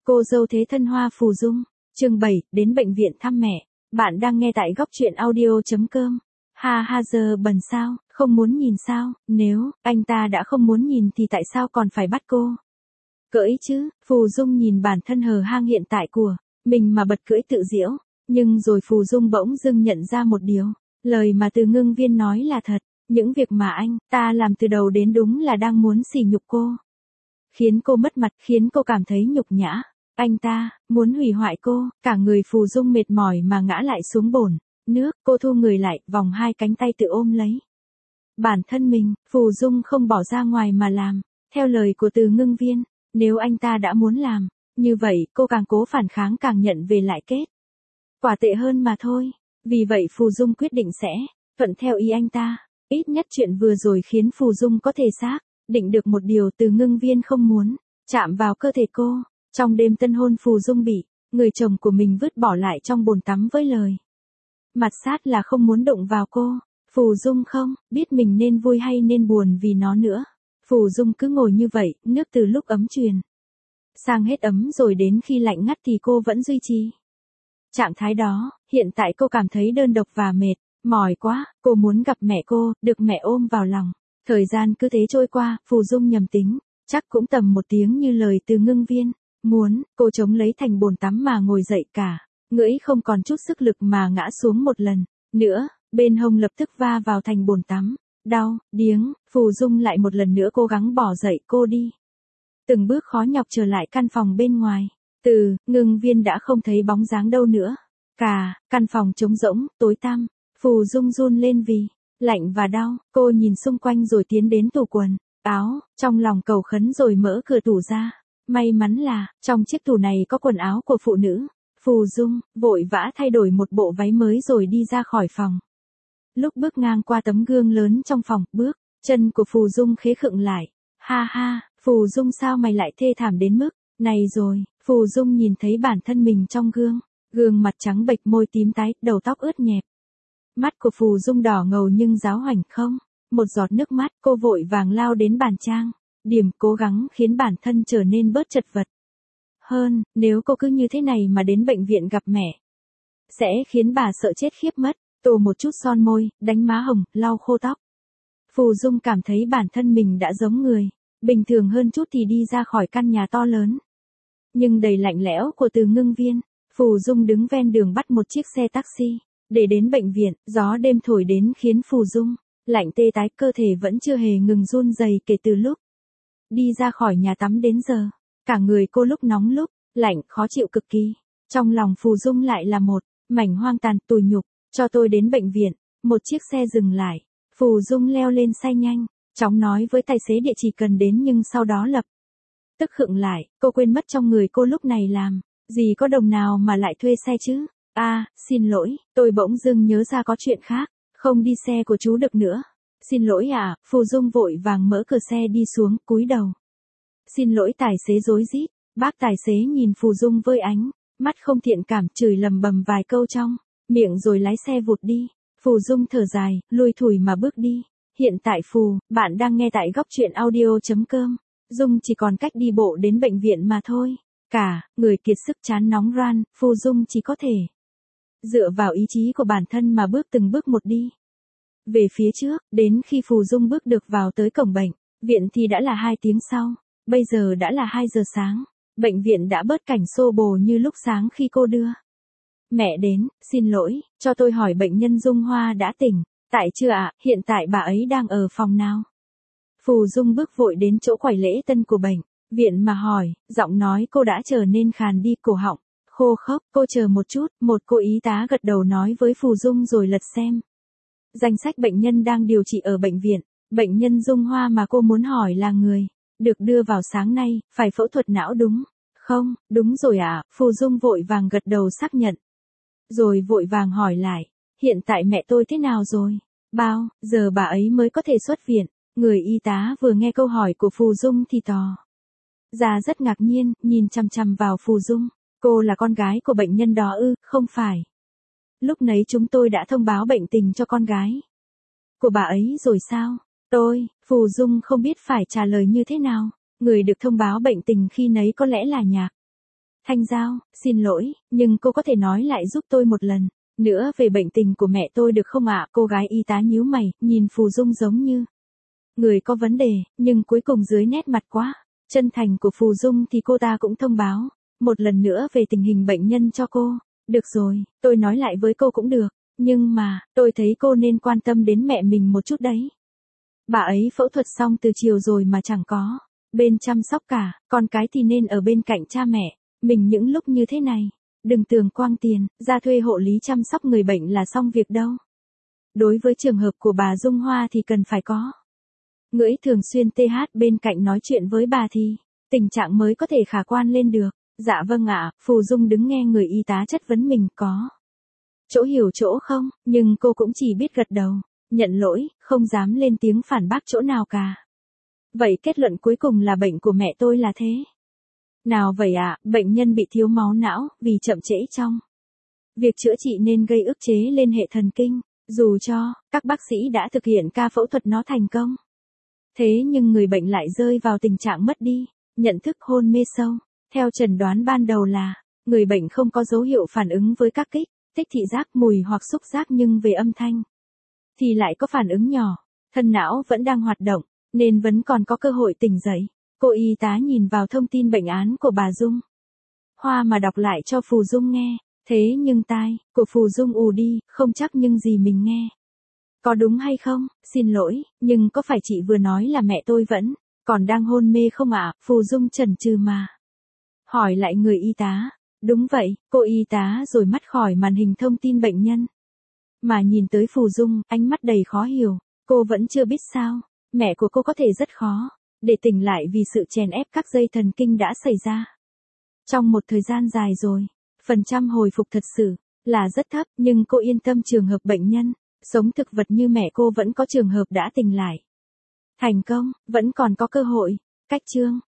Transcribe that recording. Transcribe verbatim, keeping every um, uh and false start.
Cô dâu thế thân Hoa Phù Dung, chương bảy, đến bệnh viện thăm mẹ. Bạn đang nghe tại góc truyện audio.com. Ha ha giờ bần sao, không muốn nhìn sao, nếu anh ta đã không muốn nhìn thì tại sao còn phải bắt cô? Cưỡi chứ, Phù Dung nhìn bản thân hờ hang hiện tại của mình mà bật cưỡi tự giễu, nhưng rồi Phù Dung bỗng dưng nhận ra một điều, lời mà Từ Ngưng Viên nói là thật, những việc mà anh ta làm từ đầu đến đúng là đang muốn sỉ nhục cô. Khiến cô mất mặt, khiến cô cảm thấy nhục nhã. Anh ta muốn hủy hoại cô, cả người Phù Dung mệt mỏi mà ngã lại xuống bồn nước, cô thu người lại, vòng hai cánh tay tự ôm lấy bản thân mình. Phù Dung không bỏ ra ngoài mà làm theo lời của Từ Ngưng Viên. Nếu anh ta đã muốn làm như vậy, cô càng cố phản kháng càng nhận về lại kết quả tệ hơn mà thôi. Vì vậy Phù Dung quyết định sẽ thuận theo ý anh ta. Ít nhất chuyện vừa rồi khiến Phù Dung có thể xác định được một điều, Từ Ngưng Viên không muốn chạm vào cơ thể cô. Trong đêm tân hôn, Phù Dung bị người chồng của mình vứt bỏ lại trong bồn tắm với lời mặt sát là không muốn đụng vào cô. Phù Dung không biết mình nên vui hay nên buồn vì nó nữa. Phù Dung cứ ngồi như vậy, nước từ lúc ấm truyền sang hết ấm rồi đến khi lạnh ngắt thì cô vẫn duy trì trạng thái đó. Hiện tại cô cảm thấy đơn độc và mệt mỏi quá, cô muốn gặp mẹ cô, được mẹ ôm vào lòng. Thời gian cứ thế trôi qua, Phù Dung nhầm tính, chắc cũng tầm một tiếng như lời Từ Ngưng Viên muốn. Cô chống lấy thành bồn tắm mà ngồi dậy, cả ngưỡi không còn chút sức lực mà ngã xuống một lần nữa, bên hông lập tức va vào thành bồn tắm. Đau điếng, Phù Dung lại một lần nữa cố gắng bỏ dậy. Cô đi từng bước khó nhọc trở lại căn phòng bên ngoài. Từ Ngưng Viên đã không thấy bóng dáng đâu nữa. Cả căn phòng trống rỗng, tối tăm. Phù Dung run lên vì lạnh và đau. Cô nhìn xung quanh rồi tiến đến tủ quần áo, trong lòng cầu khấn rồi mở cửa tủ ra. May mắn là trong chiếc tủ này có quần áo của phụ nữ. Phù Dung vội vã thay đổi một bộ váy mới rồi đi ra khỏi phòng. Lúc bước ngang qua tấm gương lớn trong phòng, bước chân của Phù Dung khế khựng lại. Ha ha, Phù Dung sao mày lại thê thảm đến mức này rồi? Phù Dung nhìn thấy bản thân mình trong gương, gương mặt trắng bệch, môi tím tái, đầu tóc ướt nhẹp. Mắt của Phù Dung đỏ ngầu nhưng giáo hoành không một giọt nước mắt. Cô vội vàng lao đến bàn trang điểm, cố gắng khiến bản thân trở nên bớt chật vật hơn. Nếu cô cứ như thế này mà đến bệnh viện gặp mẹ, sẽ khiến bà sợ chết khiếp mất. Tô một chút son môi, đánh má hồng, lau khô tóc. Phù Dung cảm thấy bản thân mình đã giống người bình thường hơn chút thì đi ra khỏi căn nhà to lớn nhưng đầy lạnh lẽo của Từ Ngưng Viên. Phù Dung đứng ven đường bắt một chiếc xe taxi để đến bệnh viện. Gió đêm thổi đến khiến Phù Dung lạnh tê tái, cơ thể vẫn chưa hề ngừng run rẩy kể từ lúc đi ra khỏi nhà tắm đến giờ. Cả người cô lúc nóng lúc lạnh, khó chịu cực kỳ. Trong lòng Phù Dung lại là một mảnh hoang tàn, tủi nhục. Cho tôi đến bệnh viện. Một chiếc xe dừng lại. Phù Dung leo lên xe nhanh chóng nói với tài xế địa chỉ cần đến, nhưng sau đó lập tức khựng lại. Cô quên mất trong người cô lúc này làm gì có đồng nào mà lại thuê xe chứ. A, à, xin lỗi, tôi bỗng dưng nhớ ra có chuyện khác, không đi xe của chú được nữa. Xin lỗi ạ. À, Phù Dung vội vàng mở cửa xe đi xuống, cúi đầu. Xin lỗi tài xế rối rít. Bác tài xế nhìn Phù Dung với ánh mắt không thiện cảm, chửi lầm bầm vài câu trong miệng rồi lái xe vụt đi. Phù Dung thở dài, lùi thủi mà bước đi. Hiện tại Phù, bạn đang nghe tại góc truyện audio.com. Dung chỉ còn cách đi bộ đến bệnh viện mà thôi. Cả người kiệt sức chán nóng ran, Phù Dung chỉ có thể dựa vào ý chí của bản thân mà bước từng bước một đi về phía trước. Đến khi Phù Dung bước được vào tới cổng bệnh viện thì đã là hai tiếng sau. Bây giờ đã là hai giờ sáng. Bệnh viện đã bớt cảnh xô bồ như lúc sáng khi cô đưa mẹ đến. Xin lỗi, cho tôi hỏi bệnh nhân Dung Hoa đã tỉnh tại chưa ạ? À? Hiện tại bà ấy đang ở phòng nào? Phù Dung bước vội đến chỗ quầy lễ tân của bệnh viện mà hỏi. Giọng nói cô đã trở nên khàn đi, cổ họng khô khốc. Cô chờ một chút. Một cô y tá gật đầu nói với Phù Dung rồi lật xem danh sách bệnh nhân đang điều trị ở bệnh viện. Bệnh nhân Dung Hoa mà cô muốn hỏi là người được đưa vào sáng nay, phải phẫu thuật não đúng không? Đúng rồi ạ. À? Phù Dung vội vàng gật đầu xác nhận, rồi vội vàng hỏi lại. Hiện tại mẹ tôi thế nào rồi? Bao giờ bà ấy mới có thể xuất viện? Người y tá vừa nghe câu hỏi của Phù Dung thì tỏ ra rất ngạc nhiên, nhìn chằm chằm vào Phù Dung. Cô là con gái của bệnh nhân đó ư? Không phải. Lúc nấy chúng tôi đã thông báo bệnh tình cho con gái của bà ấy rồi sao? Tôi, Phù Dung không biết phải trả lời như thế nào. Người được thông báo bệnh tình khi nấy có lẽ là Nhạc Thanh Giao, xin lỗi, nhưng cô có thể nói lại giúp tôi một lần nữa về bệnh tình của mẹ tôi được không ạ? Cô gái y tá nhíu mày, nhìn Phù Dung giống như người có vấn đề, nhưng cuối cùng dưới nét mặt quá chân thành của Phù Dung thì cô ta cũng thông báo một lần nữa về tình hình bệnh nhân cho cô. Được rồi, tôi nói lại với cô cũng được, nhưng mà, tôi thấy cô nên quan tâm đến mẹ mình một chút đấy. Bà ấy phẫu thuật xong từ chiều rồi mà chẳng có bên chăm sóc cả, con cái thì nên ở bên cạnh cha mẹ mình những lúc như thế này. Đừng tưởng quang tiền, ra thuê hộ lý chăm sóc người bệnh là xong việc đâu. Đối với trường hợp của bà Dung Hoa thì cần phải có người thường xuyên tê hát bên cạnh nói chuyện với bà thì tình trạng mới có thể khả quan lên được. Dạ vâng ạ, Phù Dung đứng nghe người y tá chất vấn mình có chỗ hiểu chỗ không, nhưng cô cũng chỉ biết gật đầu, nhận lỗi, không dám lên tiếng phản bác chỗ nào cả. Vậy kết luận cuối cùng là bệnh của mẹ tôi là thế nào vậy ạ? Bệnh nhân bị thiếu máu não vì chậm trễ trong việc chữa trị nên gây ức chế lên hệ thần kinh, dù cho các bác sĩ đã thực hiện ca phẫu thuật nó thành công. Thế nhưng người bệnh lại rơi vào tình trạng mất đi nhận thức, hôn mê sâu. Theo chẩn đoán ban đầu là người bệnh không có dấu hiệu phản ứng với các kích thích thị giác, mùi hoặc xúc giác, nhưng về âm thanh thì lại có phản ứng nhỏ. Thân não vẫn đang hoạt động nên vẫn còn có cơ hội tỉnh dậy. Cô y tá nhìn vào thông tin bệnh án của bà Dung Hoa mà đọc lại cho Phù Dung nghe. Thế nhưng tai của Phù Dung ù đi, không chắc nhưng gì mình nghe có đúng hay không? Xin lỗi, nhưng có phải chị vừa nói là mẹ tôi vẫn còn đang hôn mê không ạ? Phù Dung chần chừ mà hỏi lại người y tá. Đúng vậy, cô y tá rồi mắt khỏi màn hình thông tin bệnh nhân mà nhìn tới Phù Dung, ánh mắt đầy khó hiểu. Cô vẫn chưa biết sao mẹ của cô có thể rất khó để tỉnh lại vì sự chèn ép các dây thần kinh đã xảy ra trong một thời gian dài rồi. Phần trăm hồi phục thật sự là rất thấp, nhưng cô yên tâm, trường hợp bệnh nhân sống thực vật như mẹ cô vẫn có trường hợp đã tỉnh lại thành công, vẫn còn có cơ hội. Cách chương